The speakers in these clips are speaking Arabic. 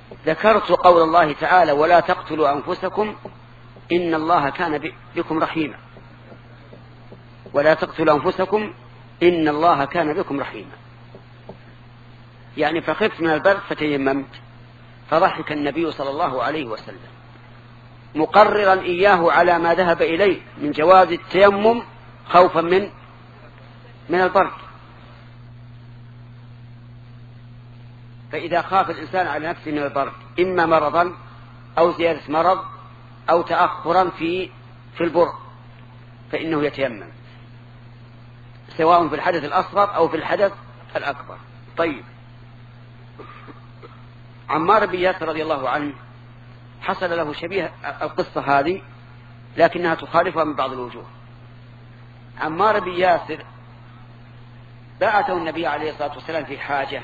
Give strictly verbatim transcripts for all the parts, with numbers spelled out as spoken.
ذكرت قول الله تعالى ولا تقتلوا أنفسكم إن الله كان بكم رحيما. ولا تقتلوا أنفسكم إن الله كان بكم رحيما، يعني فخفت من البرد فتيممت. فضحك النبي صلى الله عليه وسلم مقررا إياه على ما ذهب إليه من جواز التيمم خوفا من من البرد. فإذا خاف الإنسان على نفسه من البرد إما مرضا أو زيادة مرض أو تأخرا في في البر فإنه يتيمم سواء في الحدث الأصغر أو في الحدث الأكبر. طيب، عمار بن ياسر رضي الله عنه حصل له شبيه القصة هذه لكنها تخالفها من بعض الوجوه. عمار بن ياسر بعثه النبي عليه الصلاة والسلام في حاجة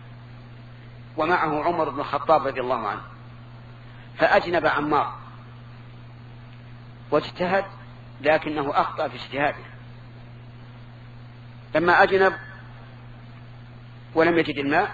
ومعه عمر بن الخطاب رضي الله عنه، فأجنب عمار واجتهد لكنه أخطأ في اجتهاده. لما أجنب ولم يجد الماء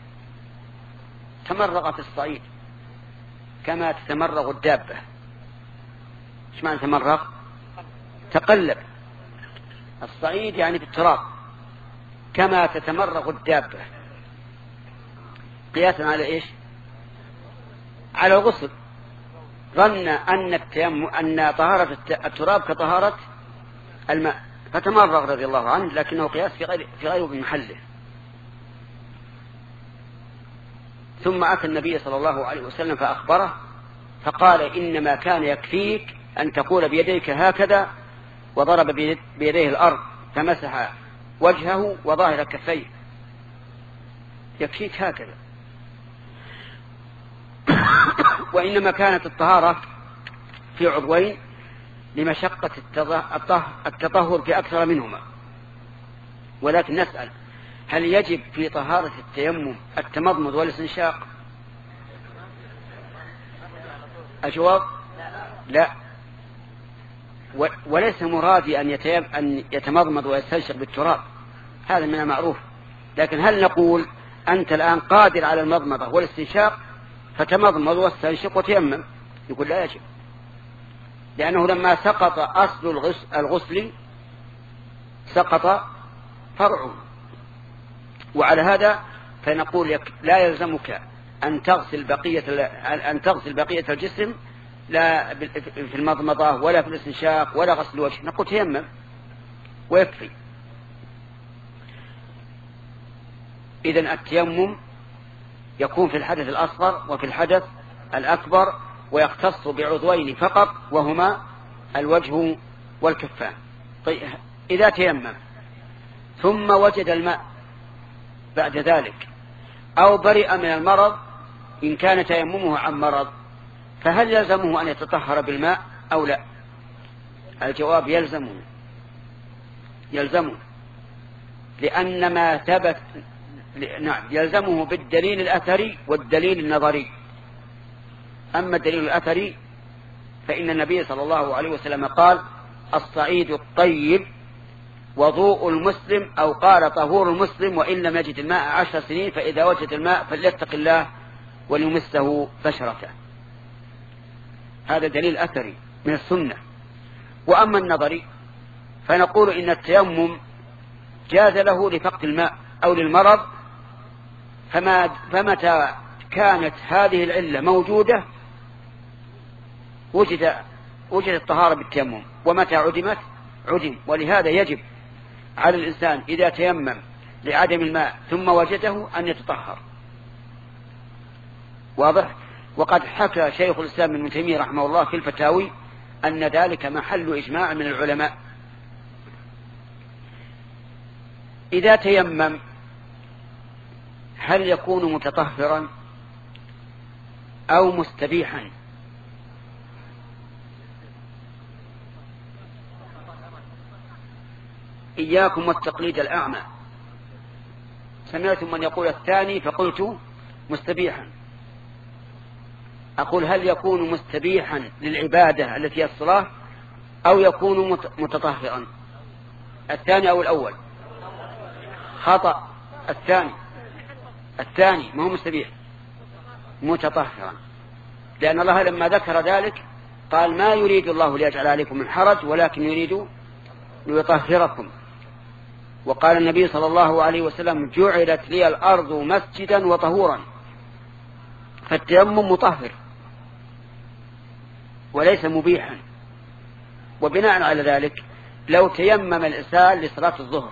تمرغ في الصعيد كما تتمرغ الدابة. ايش معنى تمرغ؟ تقلب. الصعيد يعني في التراب كما تتمرغ الدابة، قياسا على ايش؟ على الغسل. ظن أن التيمم أن طهارة التراب كطهارة الماء فتمرغ رضي الله عنه، لكنه قياس في غير في غير محله. ثم أتى النبي صلى الله عليه وسلم فأخبره فقال إنما كان يكفيك أن تقول بيديك هكذا، وضرب بيديه الأرض فمسح وجهه وظاهر كفيه، يكفيك هكذا. وإنما كانت الطهارة في عضوين لمشقة التطهر في أكثر منهما. ولكن نسأل هل يجب في طهارة التيمم التمضمض والاستنشاق؟ الجواب لا، وليس مرادي أن أن يتمضمض ويستنشق بالتراب، هذا من المعروف. لكن هل نقول أنت الآن قادر على المضمضة والاستنشاق فتمضمض واستنشق وتيمم؟ يقول لا يجب، لأنه لما سقط أصل الغسل سقط فرعه. وعلى هذا فنقول لا يلزمك أن تغسل بقية أن تغسل بقية الجسم لا في المضمضة ولا في الاستنشاق ولا غسل الوجه، نقول تيمم ويكفي. إذن التيمم يكون في الحدث الأصغر وفي الحدث الأكبر، ويختص بعضوين فقط وهما الوجه والكفان. طيب، إذا تيمم ثم وجد الماء بعد ذلك أو برئ من المرض إن كان تيممه عن مرض، فهل يلزمه أن يتطهر بالماء أو لا؟ الجواب يلزمه يلزمه لأن ما ثبت نعم يلزمه بالدليل الأثري والدليل النظري. أما الدليل الأثري فإن النبي صلى الله عليه وسلم قال الصعيد الطيب وضوء المسلم، أو قال طهور المسلم وإن لم يجد الماء عشر سنين، فإذا وجد الماء فليتق الله وليمسه بشرته. هذا دليل أثري من السنة. وأما النظري فنقول إن التيمم جاز له لفقد الماء أو للمرض، فما فمتى كانت هذه العلة موجودة وجد وجد الطهارة بالتيمم، ومتى عدمت عدم. ولهذا يجب على الإنسان إذا تيمم لعدم الماء ثم وجده أن يتطهر. واضح؟ وقد حكى شيخ الإسلام ابن تيمية رحمه الله في الفتاوي أن ذلك محل إجماع من العلماء. إذا تيمم هل يكون متطهرا أو مستبيحا؟ إياكم والتقليد الأعمى. سمعتم من يقول الثاني فقلت مستبيحا. أقول هل يكون مستبيحا للعبادة التي هي الصلاة أو يكون متطهرا؟ الثاني أو الأول؟ خطأ. الثاني الثاني ما هو مستبيح. متطهرا، لأن الله لما ذكر ذلك قال ما يريد الله ليجعل عليكم من حرج ولكن يريد ليطهركم. وقال النبي صلى الله عليه وسلم جعلت لي الأرض مسجدا وطهورا، فالتيمم مطهر وليس مبيحا. وبناء على ذلك لو تيمم الإنسان لصلاة الظهر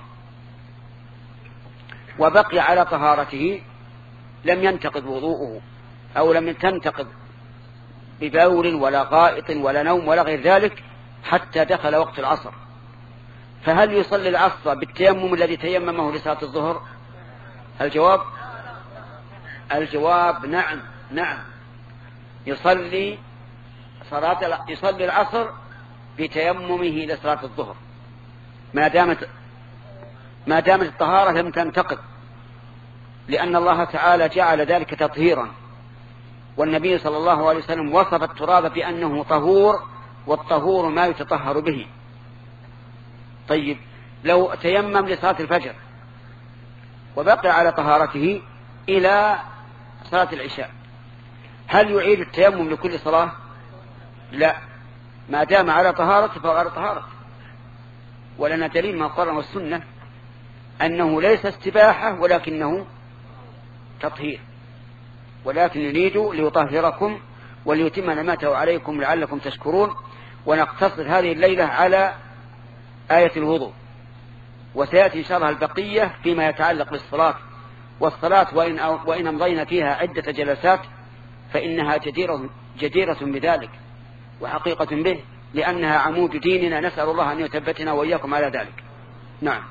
وبقي على طهارته لم ينتقض وضوءه أو لم تنتقض ببول ولا غائط ولا نوم ولا غير ذلك حتى دخل وقت العصر. فهل يصلي العصر بالتيمم الذي تيممه لصلاة الظهر؟ الجواب الجواب نعم نعم يصلي صلاة يصلي العصر بتيممه لصلاة الظهر ما دامت ما دامت الطهارة لم تنتقض، لأن الله تعالى جعل ذلك تطهيرا، والنبي صلى الله عليه وسلم وصف التراب بأنه طهور، والطهور ما يتطهر به. طيب لو تيمم لصلاة الفجر وبقي على طهارته إلى صلاة العشاء هل يعيد التيمم لكل صلاة؟ لا، ما دام على طهارته فهو على طهارته. ولنا دليل من القرآن والسنة أنه ليس استباحة ولكنه تطهير، ولكن يريد ليطهركم وليتم نعمته عليكم لعلكم تشكرون. ونقتصر هذه الليلة على آية الوضوء، وسيأتي إن شاء الله البقية فيما يتعلق بالصلاة. والصلاة وإن, وإن أمضينا فيها عدة جلسات فإنها جديرة, جديرة بذلك وحقيقة به، لأنها عمود ديننا، نسأل الله أن يثبتنا وإياكم على ذلك. نعم.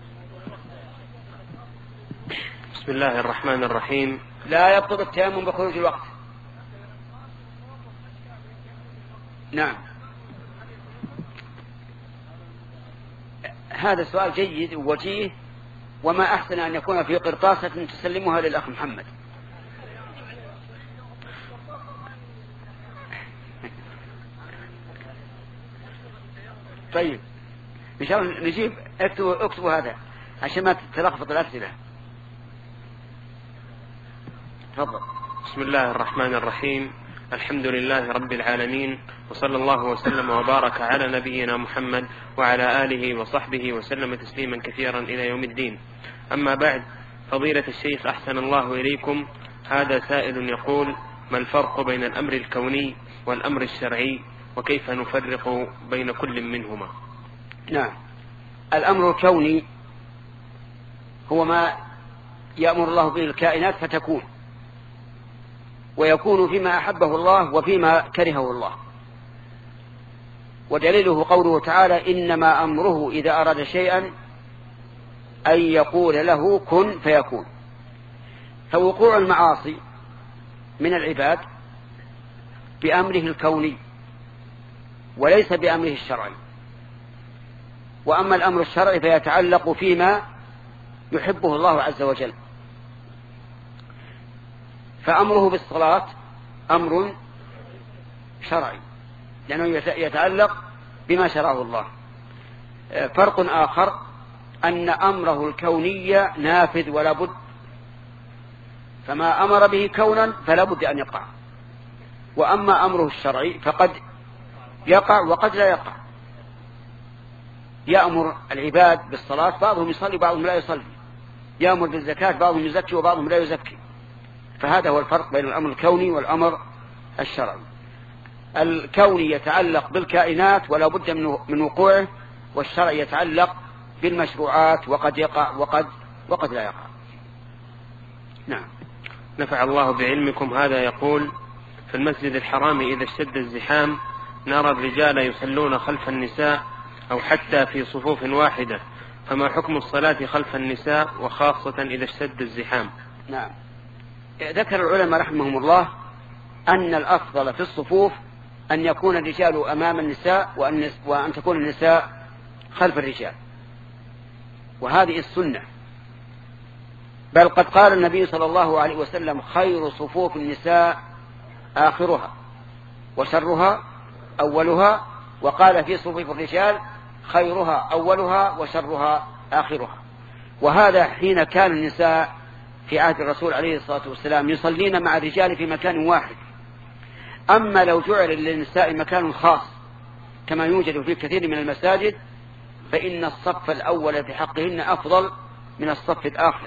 بسم الله الرحمن الرحيم. لا يبطل التيمم بخروج الوقت. نعم، هذا سؤال جيد ووجيه، وما أحسن أن يكون في قرطاسة تسلمها للأخ محمد. طيب إن شاء الله نجيب. اكتبوا, اكتبوا هذا عشان ما تلخبط الأسئلة. تفضل. بسم الله الرحمن الرحيم. الحمد لله رب العالمين، وصلى الله وسلم وبارك على نبينا محمد وعلى آله وصحبه وسلم تسليما كثيرا إلى يوم الدين. أما بعد، فضيلة الشيخ أحسن الله إليكم، هذا سائل يقول: ما الفرق بين الأمر الكوني والأمر الشرعي، وكيف نفرق بين كل منهما؟ نعم، الأمر الكوني هو ما يأمر الله به الكائنات فتكون، ويكون فيما أحبه الله وفيما كرهه الله. ودليله قوله تعالى: إنما أمره إذا أراد شيئا أن يقول له كن فيكون. فوقوع المعاصي من العباد بأمره الكوني وليس بأمره الشرعي. وأما الأمر الشرعي فيتعلق فيما يحبه الله عز وجل. فأمره بالصلاة أمر شرعي لأنه يتعلق بما شرعه الله. فرق آخر أن أمره الكوني نافذ ولا بد، فما أمر به كونا فلا بد أن يقع. وأما أمره الشرعي فقد يقع وقد لا يقع. يأمر العباد بالصلاة، بعضهم يصلي بعضهم لا يصلي، يأمر بالزكاة بعضهم يزكي وبعضهم لا يزكي. فهذا هو الفرق بين الأمر الكوني والأمر الشرعي. الكوني يتعلق بالكائنات ولا بد من وقوعه، والشرعي يتعلق بالمشروعات وقد يقع وقد وقد لا يقع. نعم. نفع الله بعلمكم. هذا يقول: في المسجد الحرام إذا اشتد الزحام نرى الرجال يصلون خلف النساء أو حتى في صفوف واحدة، فما حكم الصلاة خلف النساء وخاصة إذا اشتد الزحام؟ نعم، ذكر العلماء رحمهم الله أن الأفضل في الصفوف أن يكون الرجال أمام النساء وأن, وأن تكون النساء خلف الرجال، وهذه السنة. بل قد قال النبي صلى الله عليه وسلم: خير صفوف النساء آخرها وشرها أولها، وقال في صفوف الرجال: خيرها أولها وشرها آخرها. وهذا حين كان النساء في عهد الرسول عليه الصلاة والسلام يصلين مع الرجال في مكان واحد. أما لو جعل للنساء مكان خاص كما يوجد في كثير من المساجد فإن الصف الأول في حقهن أفضل من الصف الآخر،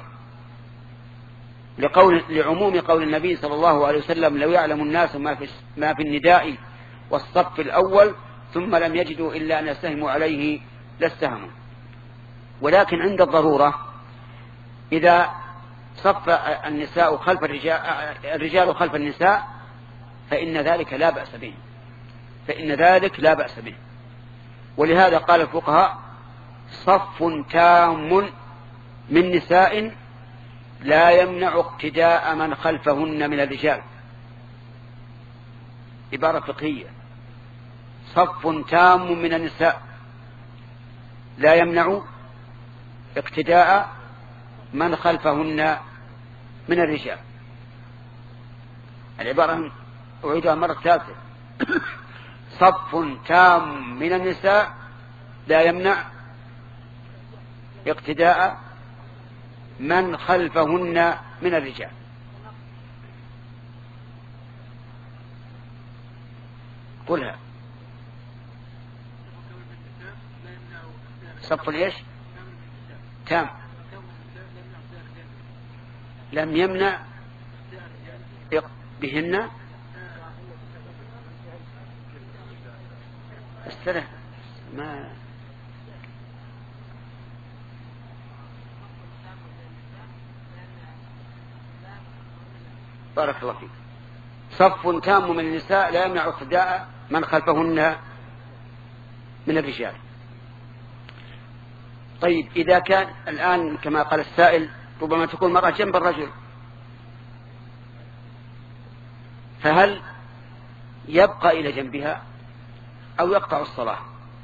لقول لعموم قول النبي صلى الله عليه وسلم: لو يعلم الناس ما في, ما في النداء والصف الأول ثم لم يجدوا إلا أن يستهموا عليه لاستهموا. ولكن عند الضرورة إذا صف النساء خلف الرجال, الرجال خلف النساء فإن ذلك لا بأس به فإن ذلك لا بأس به ولهذا قال الفقهاء: صف تام من نساء لا يمنع اقتداء من خلفهن من الرجال. عبارة فقهية: صف تام من النساء لا يمنع اقتداء من خلفهن من الرجال. العبارة أعيدها مرة ثالثة: صف تام من النساء لا يمنع اقتداء من خلفهن من الرجال. قلها: صف ايش؟ تام لم يمنع بهن السنة ما بارك الله فيك. صف تام من النساء لا يمنع اقتداء من خلفهن من الرجال. طيب إذا كان الآن كما قال السائل ربما تكون مرأة جنب الرجل، فهل يبقى إلى جنبها أو يقطع الصلاة؟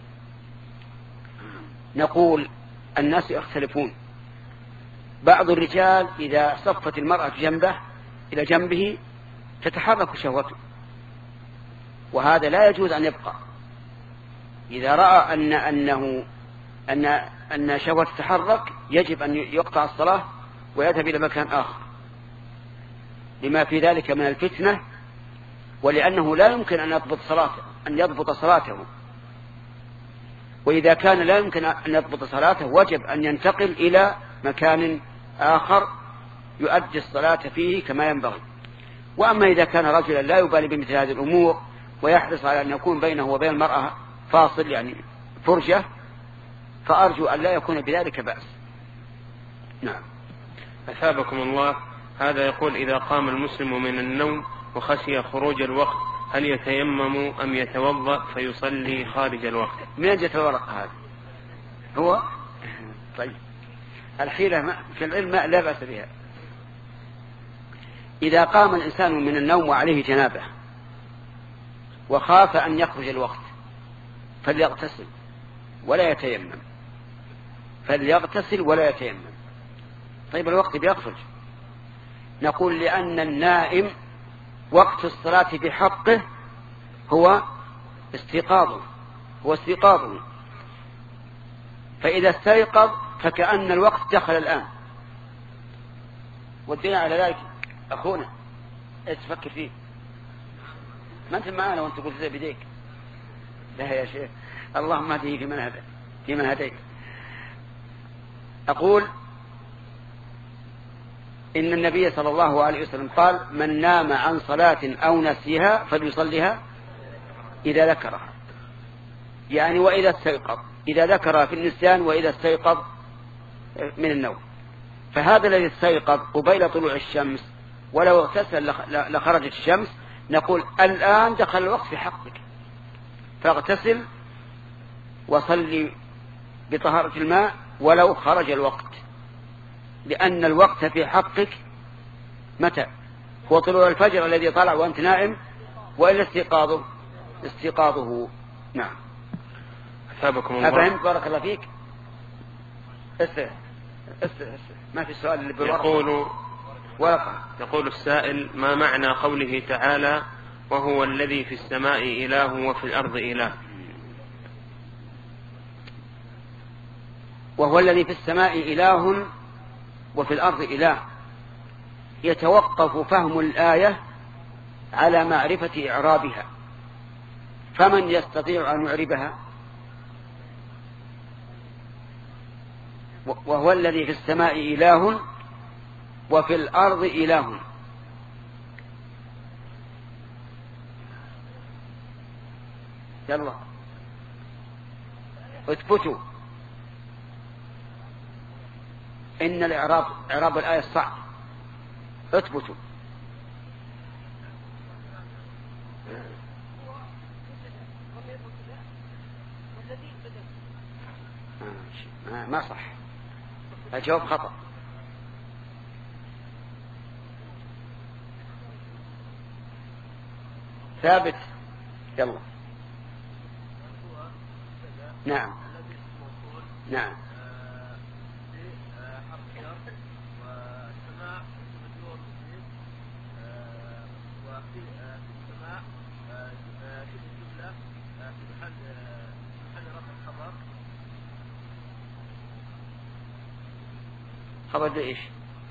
نقول الناس يختلفون. بعض الرجال إذا صفت المرأة جنبه إلى جنبه تتحرك شهوته، وهذا لا يجوز أن يبقى. إذا رأى أن أنه أن أن شهوة تتحرك يجب أن يقطع الصلاة ويذهب إلى مكان آخر، لما في ذلك من الفتنة، ولأنه لا يمكن أن يضبط صلاته أن يضبط صلاته وإذا كان لا يمكن أن يضبط صلاته وجب أن ينتقل إلى مكان آخر يؤدي الصلاة فيه كما ينبغي. وأما إذا كان رجلا لا يبالي بمثل هذه الأمور ويحرص على أن يكون بينه وبين المرأة فاصل يعني فرجة، فأرجو أن لا يكون بذلك بأس. نعم. أثابكم الله. هذا يقول: إذا قام المسلم من النوم وخشي خروج الوقت هل يتيمم أم يتوضأ فيصلي خارج الوقت؟ من أجل الورقة هذا هو طيب الحيلة في العلم لا بأس بها. إذا قام الإنسان من النوم وعليه جنابه وخاف أن يخرج الوقت فليغتسل ولا يتيمم فليغتسل ولا يتيمم. طيب الوقت بيخرج. نقول: لأن النائم وقت الصلاة بحقه هو استيقاظه هو استيقاظه فإذا استيقظ فكأن الوقت دخل الآن. والدليل على ذلك أخونا ايش تفكر فيه؟ ما أنت معنا وأنت قلت زي بديك. لا يا شيخ، اللهم هديه في من هديت في من هديت. أقول: إن النبي صلى الله عليه وسلم قال: من نام عن صلاة أو نسيها فليصليها إذا ذكرها، يعني وإذا استيقظ، إذا ذكرها في النسيان وإذا استيقظ من النوم. فهذا الذي استيقظ قبيل طلوع الشمس ولو اغتسل لخرجت الشمس، نقول الآن دخل الوقت في حقك، فاغتسل وصلي بطهارة الماء ولو خرج الوقت، لأن الوقت في حقك متى؟ هو طلوع الفجر الذي طلع وأنت نائم، وإلا استيقاظه استيقاظه. نعم. أثابكم الله. أفهمت؟ بارك الله فيك. استر استر استر ما في سؤال اللي بالورقة. يقول ورقة. يقول السائل: ما معنى قوله تعالى: وهو الذي في السماء إله وفي الأرض إله؟ وهو الذي في السماء إله وفي الأرض إله، يتوقف فهم الآية على معرفة إعرابها، فمن يستطيع أن يعربها؟ وهو الذي في السماء إله وفي الأرض إله. يلا اثبتوا إن الإعراب إعراب الآية صعب. اثبتوا. ما صح، الجواب خطأ. ثابت. يلا. نعم نعم. خبر ده ايش؟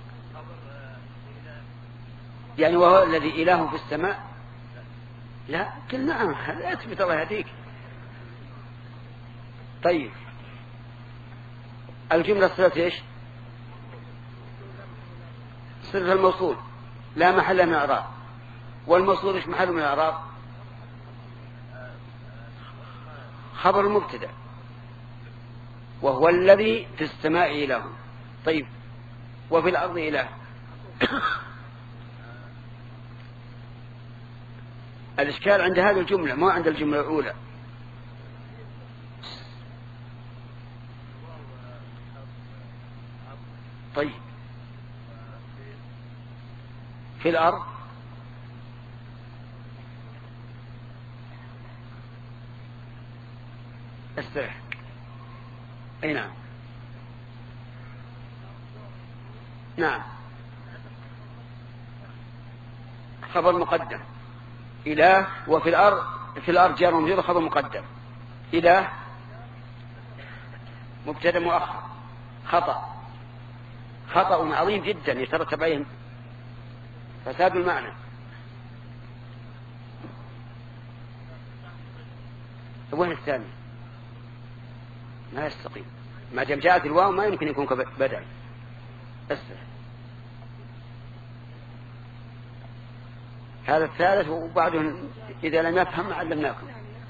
يعني وهو الذي إله في السماء؟ لا قل نعم، اثبت الله يهديك. طيب الجملة صلة ايش؟ صلة الموصول لا محل من الإعراب، والموصول ايش محله من الإعراب؟ خبر المبتدأ، وهو الذي في السماء إله. طيب وفي الأرض إله. الإشكال عند هذه الجملة ما عند الجملة الأولى. طيب في الأرض استرح. أي نعم نعم. خبر مقدم إله، وفي الأرض في الأرض جار ومجرور خبر مقدم. إله مبتدأ مؤخر. خطأ، خطأ عظيم جدا يترتب عليه فساد المعنى. وين الثاني؟ ما يستقيم، ما دام جاءت الواو ما يمكن يكون بدل. أسرع. هذا الثالث، وبعده إذا لم يفهم علمناكم.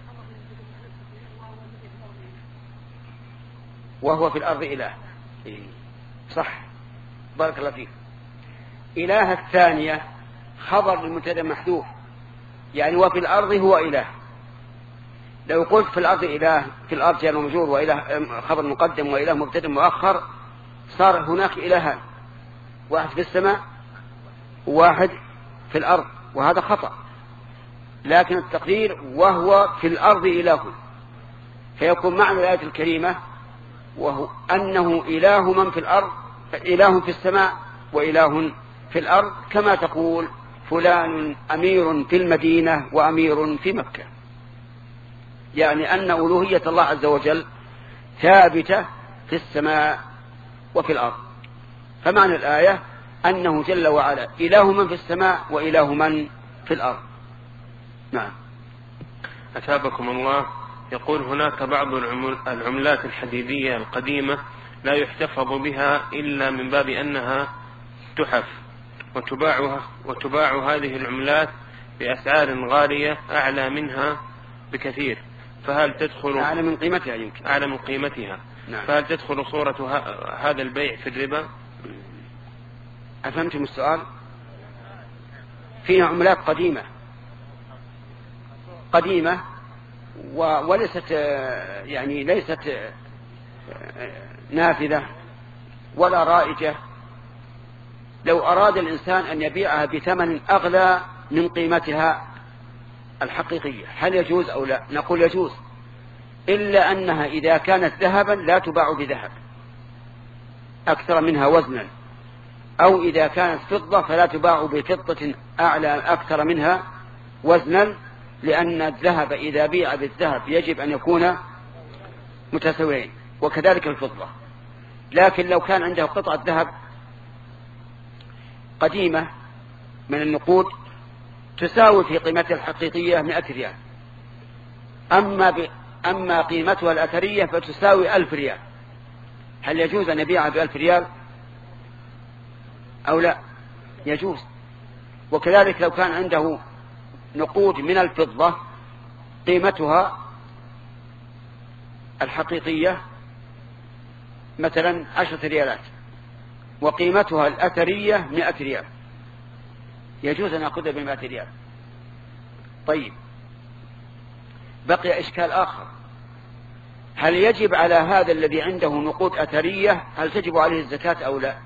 وهو في الأرض إله. صح، بارك الله فيك. إله الثانية خبر المبتدأ محذوف، يعني وفي الأرض هو إله. لو قلت في الأرض إله، في الأرض جار ومجرور وإله خبر مقدم وإله مبتدأ مؤخر، صار هناك إلهان، واحد في السماء وواحد في الأرض، وهذا خطأ. لكن التقدير وهو في الأرض إله، فيكون معنى الآية الكريمة وهو أنه إله من في الأرض، إله في السماء وإله في الأرض، كما تقول فلان أمير في المدينة وأمير في مكة. يعني أن ألوهية الله عز وجل ثابتة في السماء وفي الأرض. فمعنى الآية أنه جل وعلا إله من في السماء وإله من في الأرض. نعم. أثابكم الله. يقول هناك بعض العملات الحديدية القديمة لا يحتفظ بها إلا من باب أنها تحف، وتباعها وتباع هذه العملات بأسعار غالية أعلى منها بكثير، فهل تدخل أعلى من قيمتها يمكن أعلى من قيمتها نعم. فهل تدخل صورة هذا البيع في الربا؟ أفهمتم السؤال؟ فيها عملات قديمة قديمة وليست يعني ليست نافذة ولا رائجة. لو أراد الإنسان أن يبيعها بثمن أغلى من قيمتها الحقيقية هل يجوز أو لا؟ نقول يجوز، إلا أنها إذا كانت ذهبا لا تباع بذهب أكثر منها وزنا، أو إذا كانت فضة فلا تباع بفضة أعلى أكثر منها وزنا، لأن الذهب إذا بيع بالذهب يجب أن يكون متساويين، وكذلك الفضة. لكن لو كان عنده قطعة ذهب قديمة من النقود تساوي في قيمتها الحقيقية مئة ريال، أما, ب... أما قيمتها الأثرية فتساوي ألف ريال، هل يجوز أن يبيعها بألف ريال أو لا؟ يجوز. وكذلك لو كان عنده نقود من الفضة قيمتها الحقيقية مثلا عشرة ريالات وقيمتها الأثرية مئة ريال، يجوز أن يأخذها بمئة ريال. طيب، بقي إشكال آخر، هل يجب على هذا الذي عنده نقود أثرية هل تجب عليه الزكاة أو لا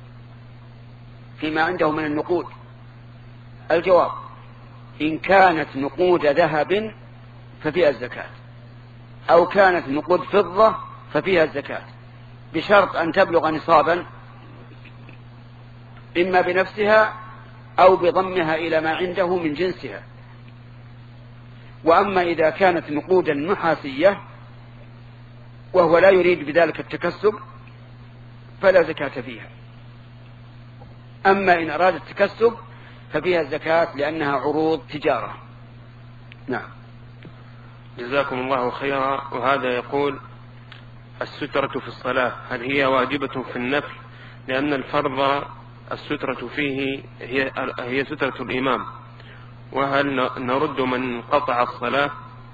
فيما عنده من النقود؟ الجواب: إن كانت نقود ذهب ففيها الزكاة، أو كانت نقود فضة ففيها الزكاة، بشرط أن تبلغ نصابا إما بنفسها أو بضمها إلى ما عنده من جنسها. وأما إذا كانت نقودا نحاسية وهو لا يريد بذلك التكسب فلا زكاة فيها. أما إن أراد التكسب ففيها الزكاة لأنها عروض تجارة. نعم. جزاكم الله خيرا. وهذا يقول: السترة في الصلاة هل هي واجبة في النفل؟ لأن الفرض السترة فيه هي, هي سترة الإمام، وهل نرد من قطع الصلاة؟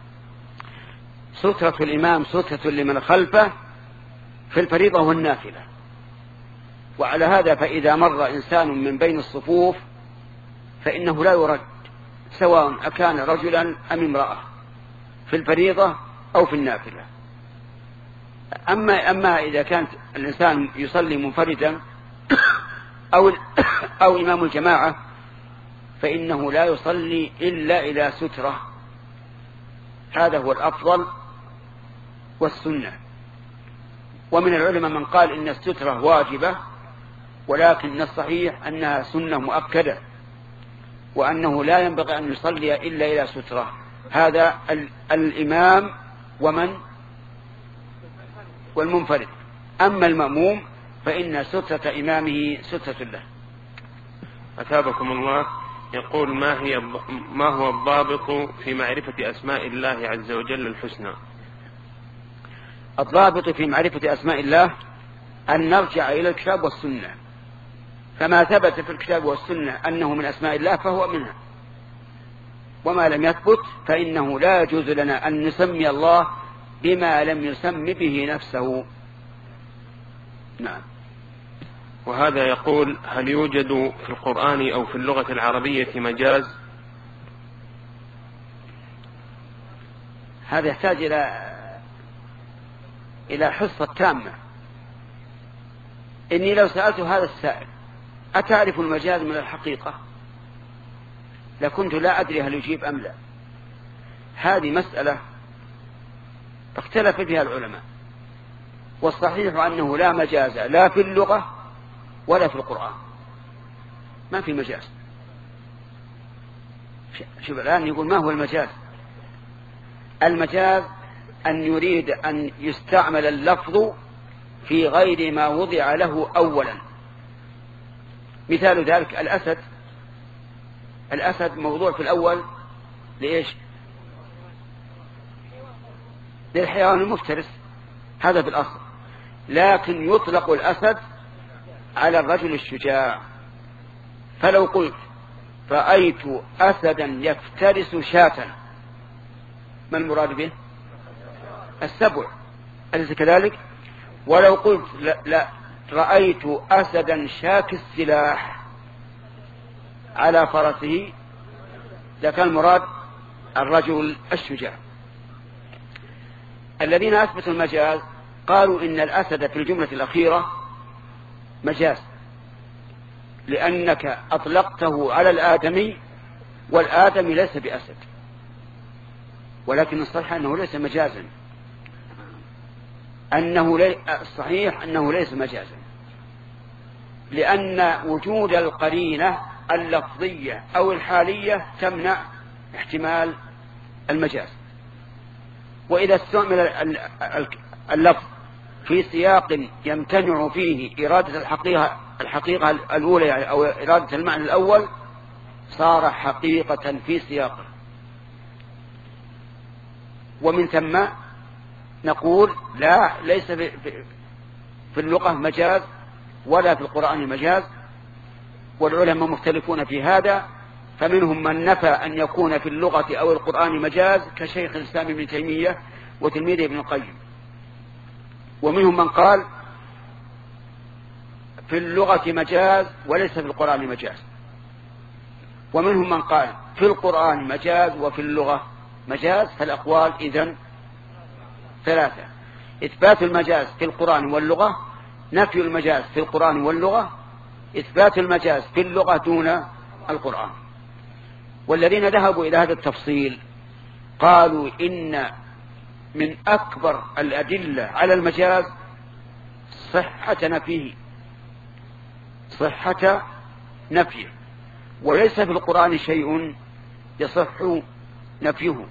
سترة الإمام سترة لمن خلفه في الفريضة والنافلة. وعلى هذا فإذا مر إنسان من بين الصفوف فإنه لا يرد، سواء أكان رجلا أم امرأة، في الفريضة أو في النافلة. أما, أما إذا كانت الإنسان يصلي منفردا أو, أو إمام الجماعة فإنه لا يصلي إلا إلى سترة، هذا هو الأفضل والسنة. ومن العلماء من قال إن السترة واجبة، ولكن الصحيح أنها سنة مؤكدة، وأنه لا ينبغي أن يصلي إلا إلى سترة. هذا الإمام ومن والمنفرد. أما المأموم فإن سترة إمامه سترة له. أثابكم الله. يقول: ما هي ما هو الضابط في معرفة أسماء الله عز وجل الحسنى؟ الضابط في معرفة أسماء الله أن نرجع إلى الكتاب والسنة، فما ثبت في الكتاب والسنة أنه من أسماء الله فهو منها، وما لم يثبت فإنه لا يجوز لنا أن نسمي الله بما لم يسم به نفسه. نعم. وهذا يقول: هل يوجد في القرآن أو في اللغة العربية مجاز؟ هذا يحتاج إلى إلى حصة تامة. إني لو سألت هذا السائل: أتعرف المجاز من الحقيقة؟ لكنت لا أدري هل يجيب أم لا. هذه مسألة اختلف فيها العلماء، والصحيح أنه لا مجاز لا في اللغة ولا في القرآن، ما في مجاز. شوف الآن يقول: ما هو المجاز؟ المجاز أن يريد أن يستعمل اللفظ في غير ما وضع له أولا. مثال ذلك الأسد. الأسد موضوع في الأول لإيش؟ للحيوان المفترس، هذا في الأصل، لكن يطلق الأسد على الرجل الشجاع. فلو قلت: رأيت أسدا يفترس شاة، ما المراد به؟ السبع، أليس كذلك؟ ولو قلت: لا, لا رأيت أسدا شاك السلاح على فرسه، لكان المراد الرجل الشجاع. الذين أثبتوا المجاز قالوا إن الأسد في الجملة الأخيرة مجاز، لأنك أطلقته على الآدمي، والآدمي ليس بأسد. ولكن الصحيح أنه ليس مجازا، أنه لي... الصحيح أنه ليس مجازا، لأن وجود القرينة اللفظية أو الحالية تمنع احتمال المجاز. وإذا استعمل اللفظ في سياق يمتنع فيه إرادة الحقيقة الحقيقة الأولى يعني أو إرادة المعنى الأول صار حقيقة في سياقه. ومن ثم نقول لا، ليس في اللغة مجاز ولا في القرآن مجاز، والعلماء مختلفون في هذا، فمنهم من نفى أن يكون في اللغة أو القرآن مجاز كشيخ الإسلام ابن تيمية وتلميذه ابن القيم، ومنهم من قال في اللغة مجاز وليس في القرآن مجاز، ومنهم من قال في القرآن مجاز وفي اللغة مجاز. فالأقوال إذن ثلاثة: إثبات المجاز في القرآن واللغة، نفي المجاز في القرآن واللغة، إثبات المجاز في اللغة دون القرآن. والذين ذهبوا إلى هذا التفصيل قالوا إن من أكبر الأدلة على المجاز صحة نفيه صحة نفيه وليس في القرآن شيء يصح نفيه.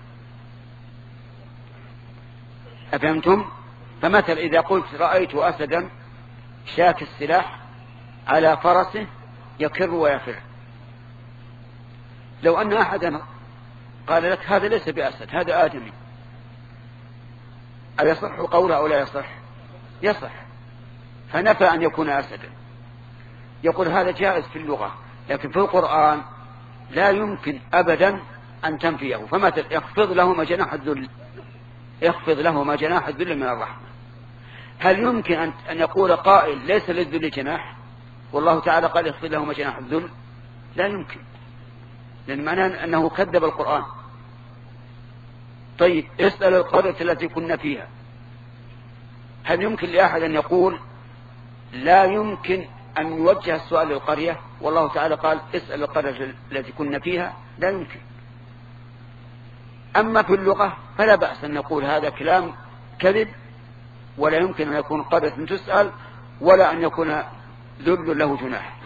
أفهمتم؟ فمثل إذا قلت رأيت أسدا شاك السلاح على فرسه يكر ويفر، لو أن أحدا قال لك هذا ليس بأسد هذا آدمي، أيصح قوله أو لا يصح؟ يصح، فنفى أن يكون أسدا. يقول هذا جائز في اللغة، لكن في القرآن لا يمكن أبدا أن تنفيه. فمثل يخفض لهما جناح الذل، يخفض لهما جناح الذل من الرحمة، هل يمكن أن يقول قائل ليس للذل جناح والله تعالى قال يخفض لهما جناح الذل؟ لا يمكن، لأن معناه أنه كذب القرآن. طيب اسأل القرية التي كنا فيها، هل يمكن لأحد أن يقول لا يمكن أن يوجه السؤال للقرية والله تعالى قال اسأل القرية التي كنا فيها؟ لا يمكن. أما في اللغة فلا بأس أن نقول هذا كلام كذب، ولا يمكن أن يكون قرية تسأل ولا أن يكون ذل له جناح.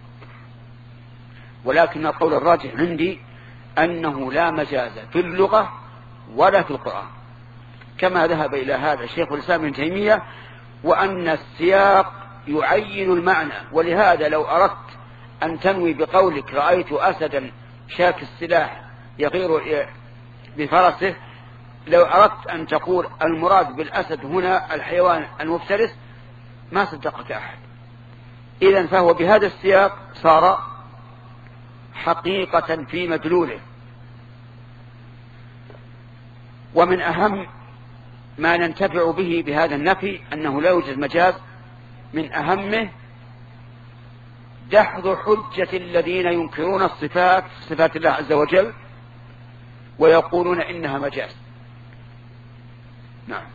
ولكن القول الراجح عندي أنه لا مجاز في اللغة ولا في القرآن، كما ذهب إلى هذا الشيخ الإسلام ابن تيمية، وأن السياق يعين المعنى. ولهذا لو أردت أن تنوي بقولك رأيت أسدا شاك السلاح يغير بفرسه، لو أردت أن تقول المراد بالأسد هنا الحيوان المفترس ما صدقك أحد. إذن فهو بهذا السياق صار حقيقة في مدلوله. ومن أهم ما ننتفع به بهذا النفي أنه لا يوجد مجاز، من أهمه دحض حجة الذين ينكرون الصفات صفات الله عز وجل ويقولون إنها مجاز. نعم.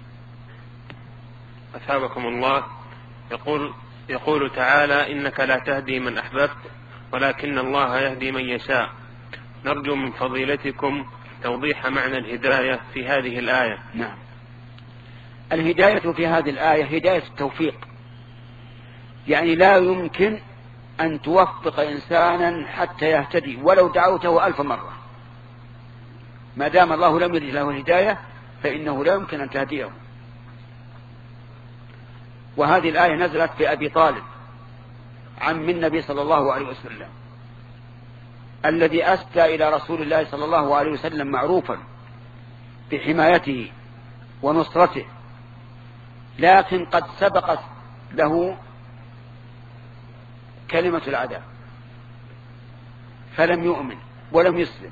أثابكم الله. يقول يقول تعالى إنك لا تهدي من أحببت ولكن الله يهدي من يشاء. نرجو من فضيلتكم توضيح معنى الهداية في هذه الآية. نعم. الهداية في هذه الآية هداية التوفيق، يعني لا يمكن أن توفق إنسانا حتى يهتدي ولو دعوته ألف مرة، ما دام الله لم يرد له الهداية فإنه لا يمكن أن تهديه. وهذه الآية نزلت في أبي طالب عم النبي صلى الله عليه وسلم، الذي أسدى إلى رسول الله صلى الله عليه وسلم معروفا بحمايته ونصرته، لكن قد سبقت له كلمة العذاب فلم يؤمن ولم يسلم،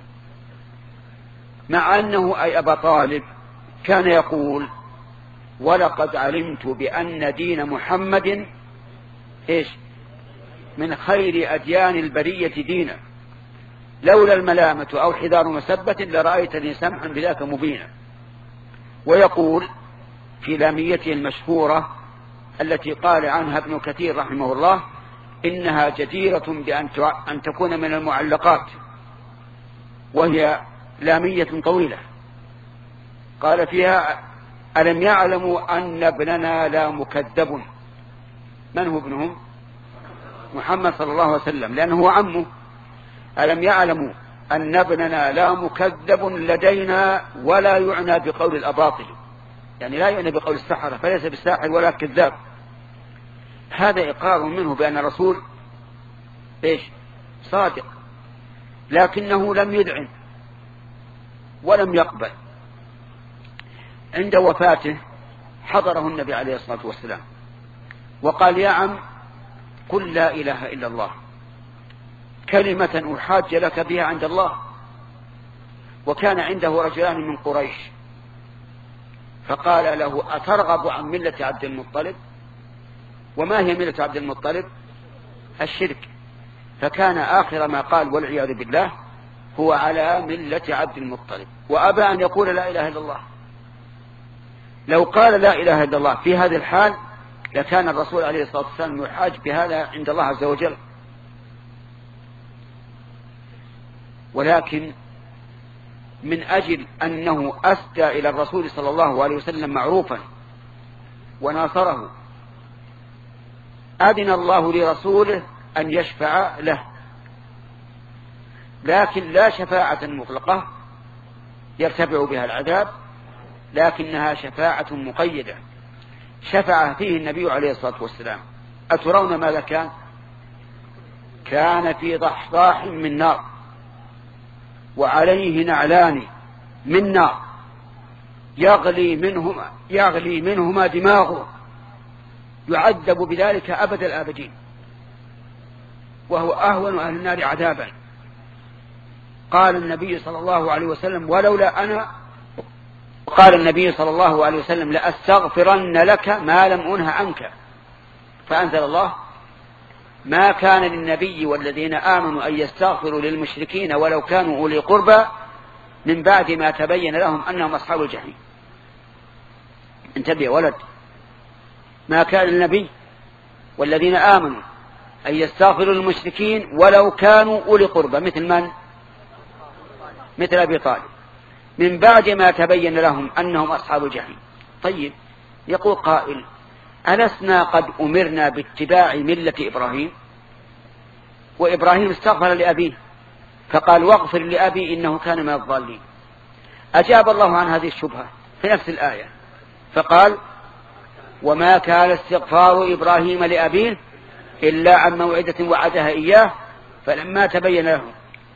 مع أنه أي أبا طالب كان يقول ولقد علمت بأن دين محمد إيش من خير أديان البرية دينا، لولا الملامة أو حذار مسبة لرأيتني سمحا بذاك مبينا. ويقول في لاميته المشهورة التي قال عنها ابن كثير رحمه الله إنها جديرة بأن تكون من المعلقات، وهي لامية طويلة، قال فيها ألم يعلموا أن ابننا لا مكذب. من هو ابنهم؟ محمد صلى الله عليه وسلم، لأنه هو عمه. ألم يعلموا أن ابننا لا مكذب لدينا ولا يعنى بقول الأباطل، يعني لا يعنى بقول السحرة، فليس بالساحر ولا كذاب. هذا إقرار منه بأن الرسول إيش صادق، لكنه لم يذعن ولم يقبل. عند وفاته حضره النبي عليه الصلاة والسلام وقال: يا عم قل لا إله إلا الله كلمة أحاج لك بها عند الله. وكان عنده رجلان من قريش فقال له: أترغب عن ملة عبد المطلب؟ وما هي ملة عبد المطلب؟ الشرك. فكان آخر ما قال والعياذ بالله: هو على ملة عبد المطلب، وأبى أن يقول لا إله إلا الله. لو قال لا إله إلا الله في هذه الحال لكان الرسول عليه الصلاة والسلام يحاج بهذا عند الله عز وجل. ولكن من أجل أنه أسدى إلى الرسول صلى الله عليه وسلم معروفا وناصره أذن الله لرسوله أن يشفع له، لكن لا شفاعة مطلقة يرتفع بها العذاب، لكنها شفاعة مقيدة شفع فيه النبي عليه الصلاة والسلام. أترون ماذا كان؟ كان في ضحضاح من نار وعليه نعلان من نار يغلي منهما, يغلي منهما دماغه، يعذب بذلك أبد الآبدين، وهو أهون أهل النار عذابا. قال النبي صلى الله عليه وسلم: ولولا أنا قال النبي صلى الله عليه وسلم: لأستغفرن لك ما لم أنه عنك. فأنزل الله: ما كان للنبي والذين آمنوا أن يستغفروا للمشركين ولو كانوا أولي قربى من بعد ما تبين لهم أنهم أصحاب الجحيم. انتبه يا ولد، ما كان للنبي والذين آمنوا أن يستغفروا للمشركين ولو كانوا أولي قربى، مثل من؟ مثل أبي طالب، من بعد ما تبين لهم أنهم أصحاب الجحيم. طيب، يقول قائل: ألسنا قد أمرنا باتباع ملة إبراهيم؟ وإبراهيم استغفر لأبيه فقال: واغفر لأبي إنه كان من الضالين. أجاب الله عن هذه الشبهة في نفس الآية فقال: وما كان استغفار إبراهيم لأبيه إلا عن موعدة وعدها إياه فلما تبين له.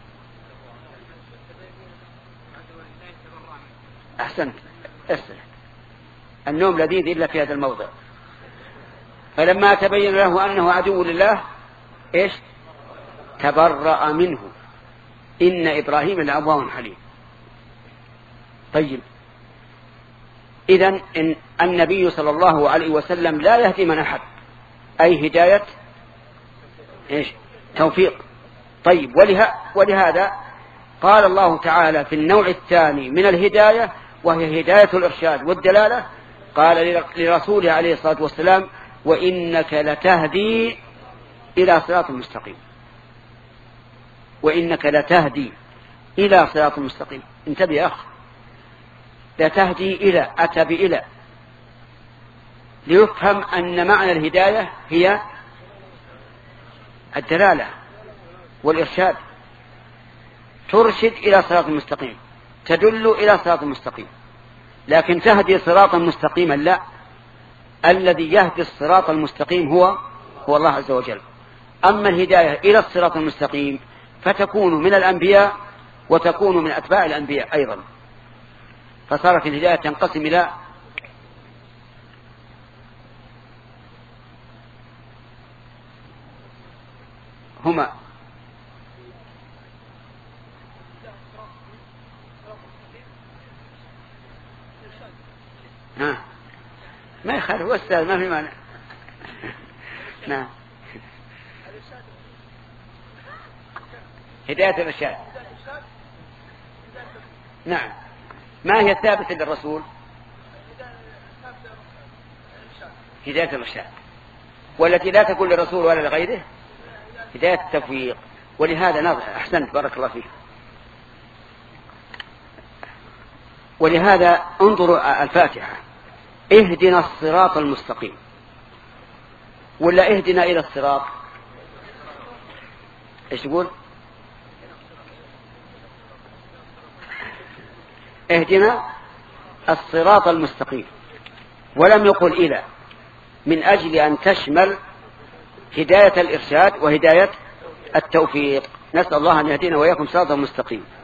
أحسنت، أسرع، النوم لذيذ إلا في هذا الموضع. فلما تبين له أنه عدو لله إيش؟ تبرأ منه إن إبراهيم لأواه حليم. طيب، إذن إن النبي صلى الله عليه وسلم لا يهدي من أحد، أي هداية إيش؟ توفيق. طيب، وله... ولهذا قال الله تعالى في النوع الثاني من الهداية وهي هداية الإرشاد والدلالة، قال لرسوله عليه الصلاة والسلام: وإنك لتهدي إلى صراط مستقيم. وإنك لتهدي إلى صراط مستقيم. انتبه يا أخ، لتهدي إلى، أتى بإلى ليفهم أن معنى الهداية هي الدلالة والإرشاد، ترشد إلى صراط مستقيم، تدل إلى صراط مستقيم. لكن تهدي صراطا مستقيما لا، الذي يهدي الصراط المستقيم هو هو الله عز وجل. أما الهداية إلى الصراط المستقيم فتكون من الأنبياء وتكون من أتباع الأنبياء أيضا. فصارت الهداية تنقسم إلى هما ها ما يخالف، هو أستاذ ما في مانع. نعم، هداية الإرشاد. نعم، ما هي الثابتة للرسول؟ هداية الإرشاد، والتي لا تكون للرسول ولا لغيره هداية التفويق. ولهذا نظر، أحسنت بارك الله فيك. ولهذا انظروا الفاتحة: اهدنا الصراط المستقيم، ولا اهدنا إلى الصراط؟ ايش تقول؟ اهدنا الصراط المستقيم، ولم يقل إلى، من أجل أن تشمل هداية الإرشاد وهداية التوفيق. نسأل الله أن يهدينا وإياكم صراطا مستقيما.